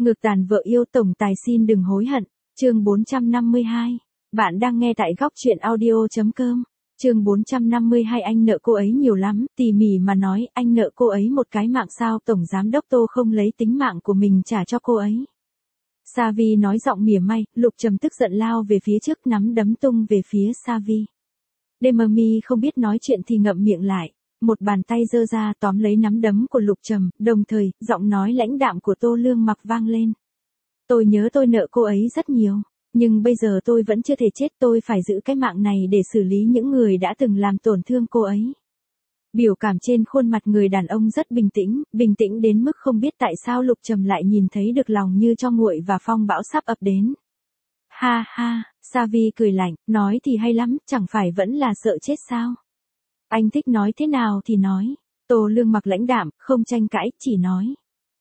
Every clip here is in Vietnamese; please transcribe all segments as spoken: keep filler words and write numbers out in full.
Ngược tàn vợ yêu tổng tài xin đừng hối hận. Chương bốn trăm năm mươi hai. Bạn đang nghe tại góc truyện audio.com. Chương bốn trăm năm mươi hai. Anh nợ cô ấy nhiều lắm, tỉ mỉ mà nói, anh nợ cô ấy một cái mạng sao tổng giám đốc Tô không lấy tính mạng của mình trả cho cô ấy. Savi nói giọng mỉa mai, Lục Trầm tức giận lao về phía trước nắm đấm tung về phía Savi. Demi không biết nói chuyện thì ngậm miệng lại, một bàn tay giơ ra tóm lấy nắm đấm của Lục Trầm, đồng thời, giọng nói lãnh đạm của Tô Lương Mặc vang lên. Tôi nhớ tôi nợ cô ấy rất nhiều, nhưng bây giờ tôi vẫn chưa thể chết, tôi phải giữ cái mạng này để xử lý những người đã từng làm tổn thương cô ấy. Biểu cảm trên khuôn mặt người đàn ông rất bình tĩnh, bình tĩnh đến mức không biết tại sao Lục Trầm lại nhìn thấy được lòng như cho nguội và phong bão sắp ập đến. Ha ha, Savi cười lạnh, nói thì hay lắm, chẳng phải vẫn là sợ chết sao? Anh thích nói thế nào thì nói. Tô Lương Mặc lãnh đạm, không tranh cãi, chỉ nói.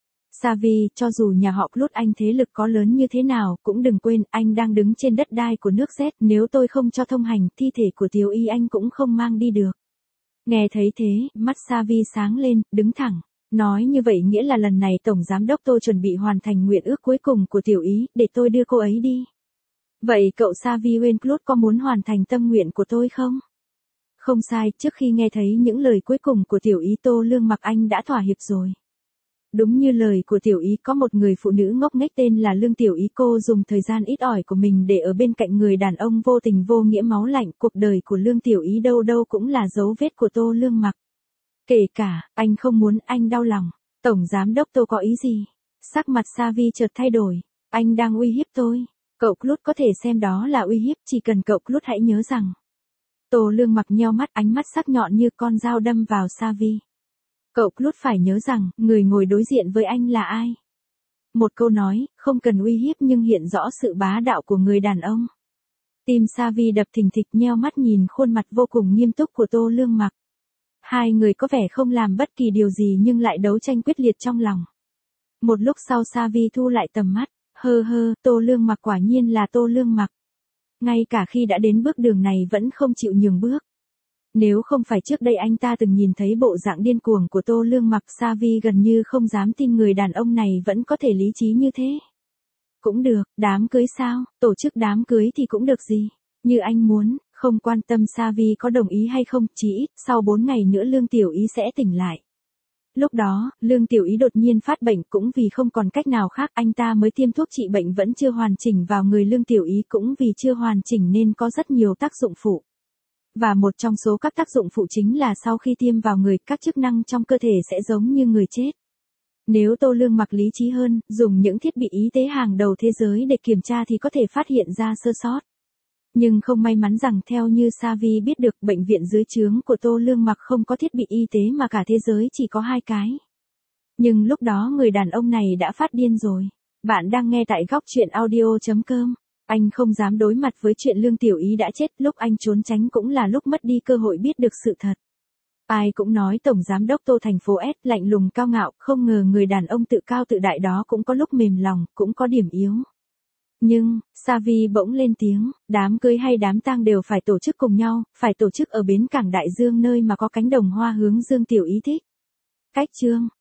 Savi, cho dù nhà họ Clut anh thế lực có lớn như thế nào, cũng đừng quên, anh đang đứng trên đất đai của nước Z, nếu tôi không cho thông hành, thi thể của Tiểu Y anh cũng không mang đi được. Nghe thấy thế, mắt Savi sáng lên, đứng thẳng. Nói như vậy nghĩa là lần này Tổng Giám đốc Tô chuẩn bị hoàn thành nguyện ước cuối cùng của Tiểu Y, để tôi đưa cô ấy đi. Vậy cậu Savi Wayne có muốn hoàn thành tâm nguyện của tôi không? Không sai, trước khi nghe thấy những lời cuối cùng của Tiểu Y, Tô Lương Mặc anh đã thỏa hiệp rồi. Đúng như lời của Tiểu Y, có một người phụ nữ ngốc nghếch tên là Lương Tiểu Y, cô dùng thời gian ít ỏi của mình để ở bên cạnh người đàn ông vô tình vô nghĩa máu lạnh, cuộc đời của Lương Tiểu Y đâu đâu cũng là dấu vết của Tô Lương Mặc. Kể cả, anh không muốn anh đau lòng. Tổng Giám đốc Tô có ý gì? Sắc mặt Savi chợt thay đổi. Anh đang uy hiếp tôi. Cậu Clut có thể xem đó là uy hiếp, chỉ cần cậu Clut hãy nhớ rằng. Tô Lương Mặc nheo mắt, ánh mắt sắc nhọn như con dao đâm vào Savi. Cậu Clut phải nhớ rằng, người ngồi đối diện với anh là ai? Một câu nói, không cần uy hiếp nhưng hiện rõ sự bá đạo của người đàn ông. Tim Savi đập thình thịch, nheo mắt nhìn khuôn mặt vô cùng nghiêm túc của Tô Lương Mặc. Hai người có vẻ không làm bất kỳ điều gì nhưng lại đấu tranh quyết liệt trong lòng. Một lúc sau Savi thu lại tầm mắt, hơ hơ, Tô Lương Mặc quả nhiên là Tô Lương Mặc. Ngay cả khi đã đến bước đường này vẫn không chịu nhường bước. Nếu không phải trước đây anh ta từng nhìn thấy bộ dạng điên cuồng của Tô Lương Mặc, Savi gần như không dám tin người đàn ông này vẫn có thể lý trí như thế. Cũng được, đám cưới sao, tổ chức đám cưới thì cũng được gì. Như anh muốn, không quan tâm Savi có đồng ý hay không, chỉ ít, sau bốn ngày nữa Lương Tiểu Y sẽ tỉnh lại. Lúc đó, Lương Tiểu Y đột nhiên phát bệnh, cũng vì không còn cách nào khác anh ta mới tiêm thuốc trị bệnh vẫn chưa hoàn chỉnh vào người Lương Tiểu Y, cũng vì chưa hoàn chỉnh nên có rất nhiều tác dụng phụ. Và một trong số các tác dụng phụ chính là sau khi tiêm vào người, các chức năng trong cơ thể sẽ giống như người chết. Nếu Tô Lương Mặc lý trí hơn, dùng những thiết bị y tế hàng đầu thế giới để kiểm tra thì có thể phát hiện ra sơ sót. Nhưng không may mắn rằng theo như Savi biết được, bệnh viện dưới trướng của Tô Lương Mặc không có thiết bị y tế mà cả thế giới chỉ có hai cái. Nhưng lúc đó người đàn ông này đã phát điên rồi. Bạn đang nghe tại góc truyện audio.com. Anh không dám đối mặt với chuyện Lương Tiểu Y đã chết, lúc anh trốn tránh cũng là lúc mất đi cơ hội biết được sự thật. Ai cũng nói Tổng Giám đốc Tô thành phố S lạnh lùng cao ngạo, không ngờ người đàn ông tự cao tự đại đó cũng có lúc mềm lòng, cũng có điểm yếu. Nhưng, Savi bỗng lên tiếng, đám cưới hay đám tang đều phải tổ chức cùng nhau, phải tổ chức ở bến cảng Đại Dương nơi mà có cánh đồng hoa hướng Dương Tiểu Y thích. Cách chương,